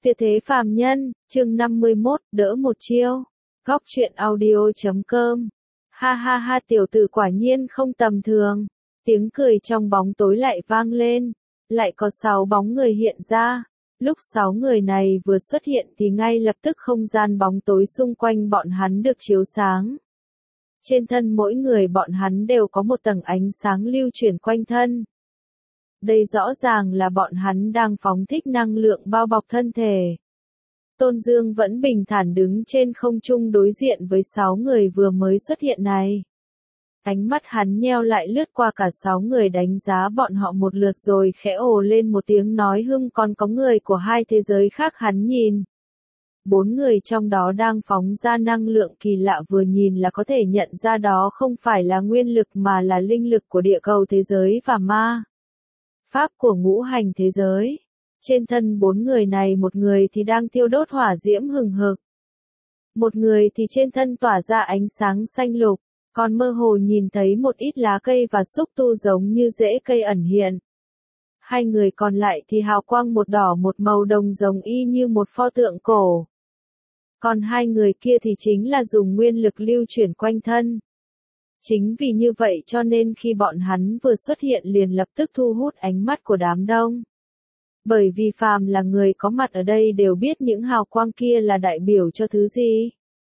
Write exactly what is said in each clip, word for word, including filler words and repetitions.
Tuyệt thế phàm nhân, chương năm mươi mốt, đỡ một chiêu. Góc truyện audio.com. Ha ha ha, tiểu tử quả nhiên không tầm thường. Tiếng cười trong bóng tối lại vang lên. Lại có sáu bóng người hiện ra. Lúc sáu người này vừa xuất hiện thì ngay lập tức không gian bóng tối xung quanh bọn hắn được chiếu sáng. Trên thân mỗi người bọn hắn đều có một tầng ánh sáng lưu chuyển quanh thân. Đây rõ ràng là bọn hắn đang phóng thích năng lượng bao bọc thân thể. Tôn Dương vẫn bình thản đứng trên không trung đối diện với sáu người vừa mới xuất hiện này. Ánh mắt hắn nheo lại lướt qua cả sáu người đánh giá bọn họ một lượt rồi khẽ ồ lên một tiếng nói hưng còn có người của hai thế giới khác hắn nhìn. Bốn người trong đó đang phóng ra năng lượng kỳ lạ vừa nhìn là có thể nhận ra đó không phải là nguyên lực mà là linh lực của địa cầu thế giới và ma pháp của ngũ hành thế giới. Trên thân bốn người này một người thì đang thiêu đốt hỏa diễm hừng hực. Một người thì trên thân tỏa ra ánh sáng xanh lục, còn mơ hồ nhìn thấy một ít lá cây và xúc tu giống như rễ cây ẩn hiện. Hai người còn lại thì hào quang một đỏ một màu đồng giống y như một pho tượng cổ. Còn hai người kia thì chính là dùng nguyên lực lưu chuyển quanh thân. Chính vì như vậy cho nên khi bọn hắn vừa xuất hiện liền lập tức thu hút ánh mắt của đám đông. Bởi vì phàm là người có mặt ở đây đều biết những hào quang kia là đại biểu cho thứ gì.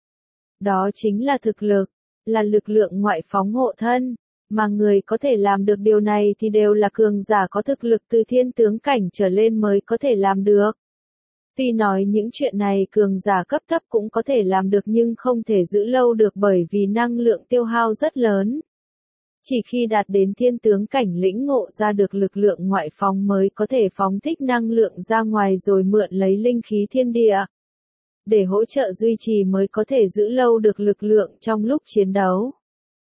Đó chính là thực lực, là lực lượng ngoại phóng hộ thân, mà người có thể làm được điều này thì đều là cường giả có thực lực từ thiên tướng cảnh trở lên mới có thể làm được. Tuy nói những chuyện này cường giả cấp thấp cũng có thể làm được nhưng không thể giữ lâu được bởi vì năng lượng tiêu hao rất lớn. Chỉ khi đạt đến thiên tướng cảnh lĩnh ngộ ra được lực lượng ngoại phóng mới có thể phóng thích năng lượng ra ngoài rồi mượn lấy linh khí thiên địa. Để hỗ trợ duy trì mới có thể giữ lâu được lực lượng trong lúc chiến đấu.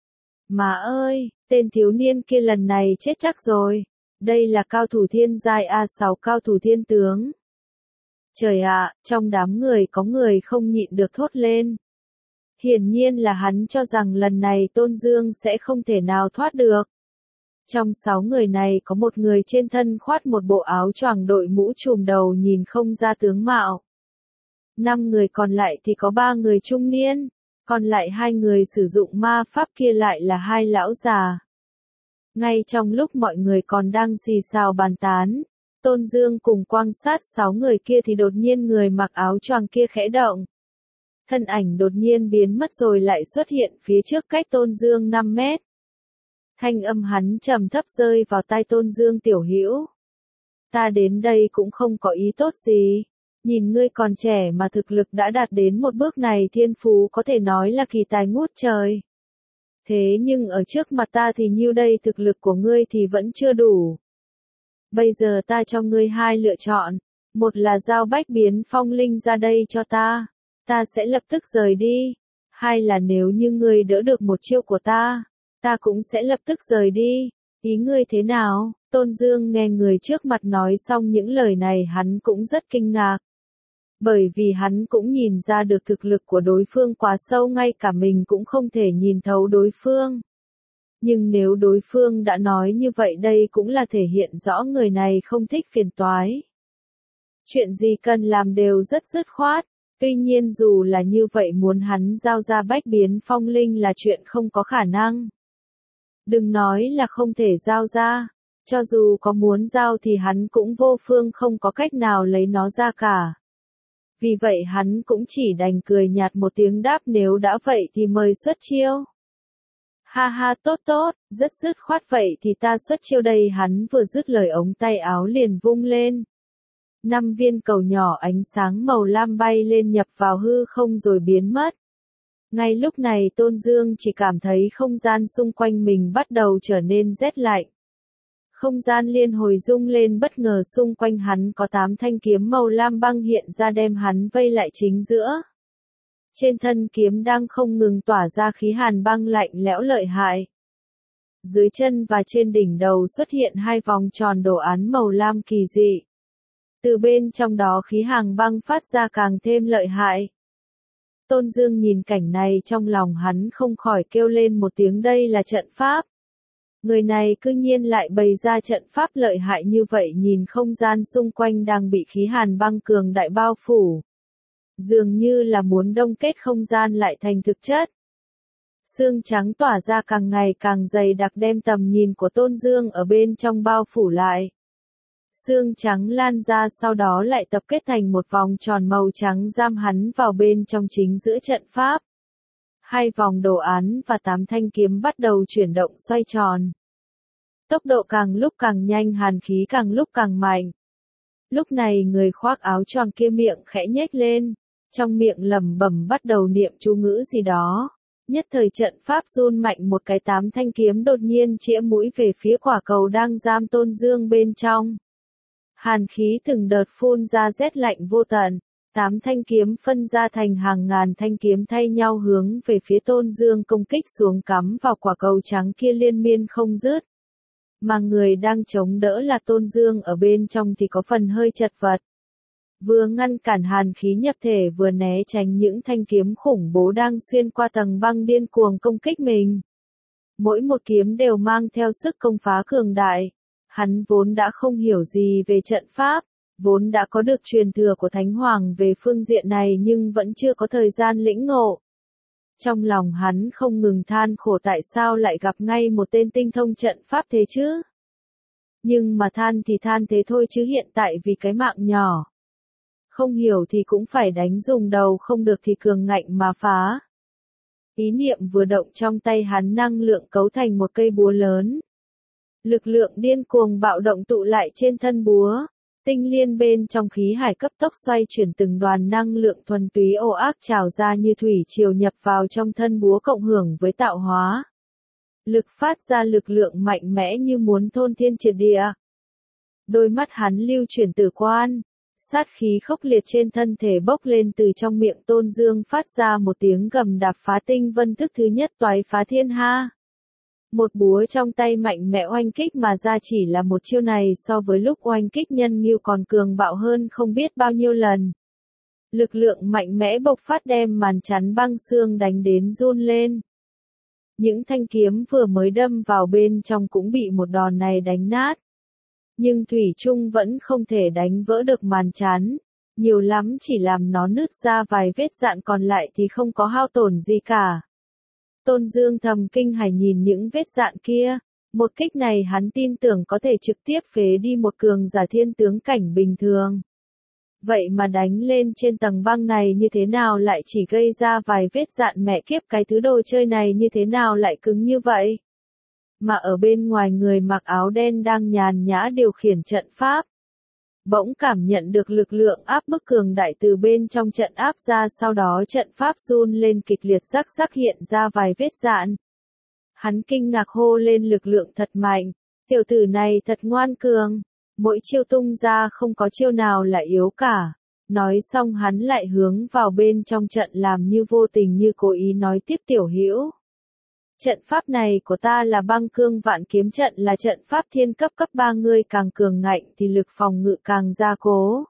Mà ơi, tên thiếu niên kia lần này chết chắc rồi. Đây là cao thủ thiên giai a sáu cao thủ thiên tướng. Trời ạ, trong đám người có người không nhịn được thốt lên. Hiển nhiên là hắn cho rằng lần này Tôn Dương sẽ không thể nào thoát được. Trong sáu người này có một người trên thân khoác một bộ áo choàng đội mũ trùm đầu nhìn không ra tướng mạo. Năm người còn lại thì có ba người trung niên, còn lại hai người sử dụng ma pháp kia lại là hai lão già. Ngay trong lúc mọi người còn đang xì xào bàn tán, Tôn Dương cùng quan sát sáu người kia thì đột nhiên người mặc áo choàng kia khẽ động. Thân ảnh đột nhiên biến mất rồi lại xuất hiện phía trước cách Tôn Dương năm mét. Thanh âm hắn trầm thấp rơi vào tai Tôn Dương tiểu hữu. Ta đến đây cũng không có ý tốt gì. Nhìn ngươi còn trẻ mà thực lực đã đạt đến một bước này thiên phú có thể nói là kỳ tài ngút trời. Thế nhưng ở trước mặt ta thì nhiêu đây thực lực của ngươi thì vẫn chưa đủ. Bây giờ ta cho ngươi hai lựa chọn. Một là giao bách biến phong linh ra đây cho ta. Ta sẽ lập tức rời đi. Hai là nếu như ngươi đỡ được một chiêu của ta, ta cũng sẽ lập tức rời đi. Ý ngươi thế nào? Tôn Dương nghe người trước mặt nói xong những lời này hắn cũng rất kinh ngạc. Bởi vì hắn cũng nhìn ra được thực lực của đối phương quá sâu ngay cả mình cũng không thể nhìn thấu đối phương. Nhưng nếu đối phương đã nói như vậy đây cũng là thể hiện rõ người này không thích phiền toái. Chuyện gì cần làm đều rất dứt khoát. Tuy nhiên dù là như vậy muốn hắn giao ra bách biến phong linh là chuyện không có khả năng. Đừng nói là không thể giao ra. Cho dù có muốn giao thì hắn cũng vô phương không có cách nào lấy nó ra cả. Vì vậy hắn cũng chỉ đành cười nhạt một tiếng đáp nếu đã vậy thì mời xuất chiêu. Ha ha tốt tốt, rất dứt khoát vậy thì ta xuất chiêu đây hắn vừa dứt lời ống tay áo liền vung lên. Năm viên cầu nhỏ ánh sáng màu lam bay lên nhập vào hư không rồi biến mất. Ngay lúc này Tôn Dương chỉ cảm thấy không gian xung quanh mình bắt đầu trở nên rét lạnh. Không gian liên hồi rung lên bất ngờ xung quanh hắn có tám thanh kiếm màu lam băng hiện ra đem hắn vây lại chính giữa. Trên thân kiếm đang không ngừng tỏa ra khí hàn băng lạnh lẽo lợi hại. Dưới chân và trên đỉnh đầu xuất hiện hai vòng tròn đồ án màu lam kỳ dị. Từ bên trong đó khí hàng băng phát ra càng thêm lợi hại. Tôn Dương nhìn cảnh này trong lòng hắn không khỏi kêu lên một tiếng đây là trận pháp. Người này cư nhiên lại bày ra trận pháp lợi hại như vậy, nhìn không gian xung quanh đang bị khí hàn băng cường đại bao phủ. Dường như là muốn đông kết không gian lại thành thực chất. Sương trắng tỏa ra càng ngày càng dày đặc, đem tầm nhìn của Tôn Dương ở bên trong bao phủ lại. Sương trắng lan ra sau đó lại tập kết thành một vòng tròn màu trắng giam hắn vào bên trong chính giữa trận pháp. Hai vòng đồ án và tám thanh kiếm bắt đầu chuyển động xoay tròn. Tốc độ càng lúc càng nhanh, hàn khí càng lúc càng mạnh. Lúc này người khoác áo choàng kia miệng khẽ nhếch lên, trong miệng lẩm bẩm bắt đầu niệm chú ngữ gì đó. Nhất thời trận pháp run mạnh một cái, tám thanh kiếm đột nhiên chĩa mũi về phía quả cầu đang giam Tôn Dương bên trong. Hàn khí từng đợt phun ra, rét lạnh vô tận. Tám thanh kiếm phân ra thành hàng ngàn thanh kiếm thay nhau hướng về phía Tôn Dương công kích xuống, cắm vào quả cầu trắng kia liên miên không dứt. Mà người đang chống đỡ là Tôn Dương ở bên trong thì có phần hơi chật vật. Vừa ngăn cản hàn khí nhập thể, vừa né tránh những thanh kiếm khủng bố đang xuyên qua tầng băng điên cuồng công kích mình. Mỗi một kiếm đều mang theo sức công phá cường đại. Hắn vốn đã không hiểu gì về trận pháp, vốn đã có được truyền thừa của Thánh Hoàng về phương diện này nhưng vẫn chưa có thời gian lĩnh ngộ. Trong lòng hắn không ngừng than khổ tại sao lại gặp ngay một tên tinh thông trận pháp thế chứ. Nhưng mà than thì than thế thôi chứ hiện tại vì cái mạng nhỏ. Không hiểu thì cũng phải đánh, dùng đầu không được thì cường ngạnh mà phá. Ý niệm vừa động, trong tay hắn năng lượng cấu thành một cây búa lớn. Lực lượng điên cuồng bạo động tụ lại trên thân búa. Tinh liên bên trong khí hải cấp tốc xoay chuyển, từng đoàn năng lượng thuần túy ô ác trào ra như thủy triều nhập vào trong thân búa, cộng hưởng với tạo hóa. Lực phát ra lực lượng mạnh mẽ như muốn thôn thiên triệt địa. Đôi mắt hắn lưu chuyển tử quan, sát khí khốc liệt trên thân thể bốc lên, từ trong miệng Tôn Dương phát ra một tiếng gầm đạp phá tinh vân, thức thứ nhất toái phá thiên ha. Một búa trong tay mạnh mẽ oanh kích mà ra, chỉ là một chiêu này so với lúc oanh kích nhân ngưu còn cường bạo hơn không biết bao nhiêu lần. Lực lượng mạnh mẽ bộc phát đem màn chắn băng xương đánh đến run lên. Những thanh kiếm vừa mới đâm vào bên trong cũng bị một đòn này đánh nát. Nhưng thủy chung vẫn không thể đánh vỡ được màn chắn, nhiều lắm chỉ làm nó nứt ra vài vết dạn, còn lại thì không có hao tổn gì cả. Tôn Dương thầm kinh hãi nhìn những vết dạn kia, một kích này hắn tin tưởng có thể trực tiếp phế đi một cường giả thiên tướng cảnh bình thường. Vậy mà đánh lên trên tầng băng này như thế nào lại chỉ gây ra vài vết dạn, mẹ kiếp, cái thứ đồ chơi này như thế nào lại cứng như vậy? Mà ở bên ngoài, người mặc áo đen đang nhàn nhã điều khiển trận pháp. Bỗng cảm nhận được lực lượng áp bức cường đại từ bên trong trận áp ra, sau đó trận pháp run lên kịch liệt, rắc rắc hiện ra vài vết dạn. Hắn kinh ngạc hô lên, lực lượng thật mạnh, tiểu tử này thật ngoan cường, mỗi chiêu tung ra không có chiêu nào là yếu cả. Nói xong hắn lại hướng vào bên trong trận, làm như vô tình như cố ý nói tiếp, tiểu hữu. Trận pháp này của ta là băng cương vạn kiếm trận, là trận pháp thiên cấp cấp ba, ngươi càng cường ngạnh thì lực phòng ngự càng gia cố.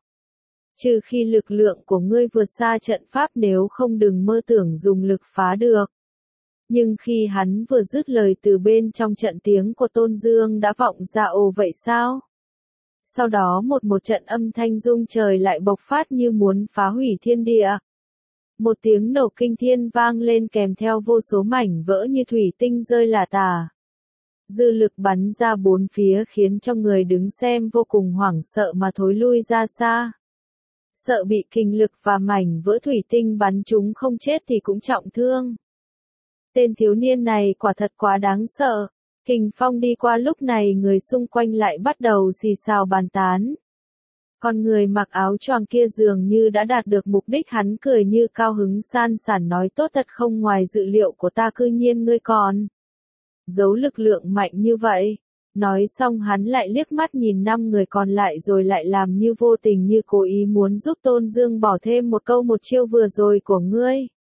Trừ khi lực lượng của ngươi vượt xa trận pháp, nếu không đừng mơ tưởng dùng lực phá được. Nhưng khi hắn vừa dứt lời, từ bên trong trận tiếng của Tôn Dương đã vọng ra, ồ vậy sao? Sau đó một một trận âm thanh rung trời lại bộc phát như muốn phá hủy thiên địa. Một tiếng nổ kinh thiên vang lên, kèm theo vô số mảnh vỡ như thủy tinh rơi lả tả. Dư lực bắn ra bốn phía khiến cho người đứng xem vô cùng hoảng sợ mà thối lui ra xa. Sợ bị kình lực và mảnh vỡ thủy tinh bắn trúng không chết thì cũng trọng thương. Tên thiếu niên này quả thật quá đáng sợ. Kình phong đi qua, lúc này người xung quanh lại bắt đầu xì xào bàn tán. Còn người mặc áo choàng kia dường như đã đạt được mục đích, hắn cười như cao hứng san sản nói, tốt thật không, ngoài dự liệu của ta, cư nhiên ngươi còn giấu lực lượng mạnh như vậy. Nói xong hắn lại liếc mắt nhìn năm người còn lại rồi lại làm như vô tình như cố ý muốn giúp Tôn Dương bỏ thêm một câu, một chiêu vừa rồi của ngươi.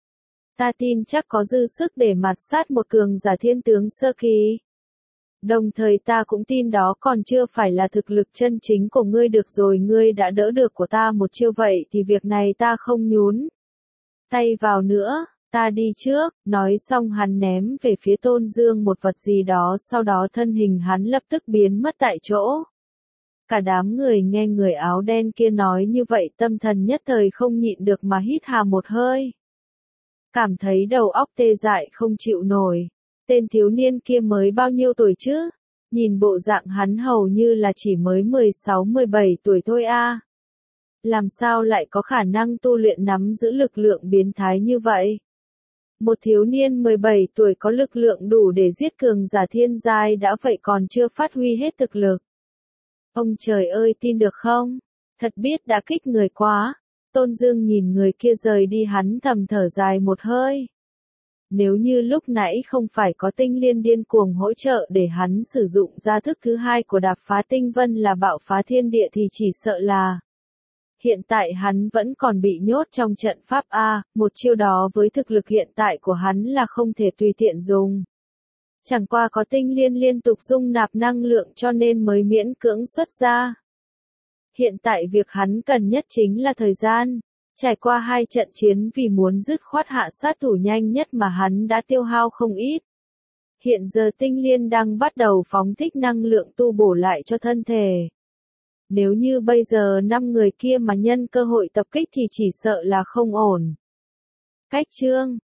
Ta tin chắc có dư sức để mạt sát một cường giả thiên tướng sơ kỳ. Đồng thời ta cũng tin đó còn chưa phải là thực lực chân chính của ngươi, được rồi, ngươi đã đỡ được của ta một chiêu vậy thì việc này ta không nhún tay vào nữa. ta đi trước, nói xong hắn ném về phía Tôn Dương một vật gì đó, sau đó thân hình hắn lập tức biến mất tại chỗ. Cả đám người nghe người áo đen kia nói như vậy tâm thần nhất thời không nhịn được mà hít hà một hơi. Cảm thấy đầu óc tê dại không chịu nổi. Tên thiếu niên kia mới bao nhiêu tuổi chứ? Nhìn bộ dạng hắn hầu như là chỉ mới mười sáu mười bảy tuổi thôi a. Làm sao lại có khả năng tu luyện nắm giữ lực lượng biến thái như vậy? Một thiếu niên mười bảy tuổi có lực lượng đủ để giết cường giả thiên giai đã vậy còn chưa phát huy hết thực lực. Ông trời ơi, tin được không? Thật biết đã kích người quá. Tôn Dương nhìn người kia rời đi, hắn thầm thở dài một hơi. Nếu như lúc nãy không phải có Tinh Liên điên cuồng hỗ trợ để hắn sử dụng ra thức thứ hai của đạp phá tinh vân là bạo phá thiên địa thì chỉ sợ là hiện tại hắn vẫn còn bị nhốt trong trận pháp A, một chiêu đó với thực lực hiện tại của hắn là không thể tùy tiện dùng. Chẳng qua có Tinh Liên liên tục dung nạp năng lượng cho nên mới miễn cưỡng xuất ra. Hiện tại việc hắn cần nhất chính là thời gian. Trải qua hai trận chiến vì muốn dứt khoát hạ sát thủ nhanh nhất mà hắn đã tiêu hao không ít. Hiện giờ Tinh Liên đang bắt đầu phóng thích năng lượng tu bổ lại cho thân thể. Nếu như bây giờ năm người kia mà nhân cơ hội tập kích thì chỉ sợ là không ổn. Cách chương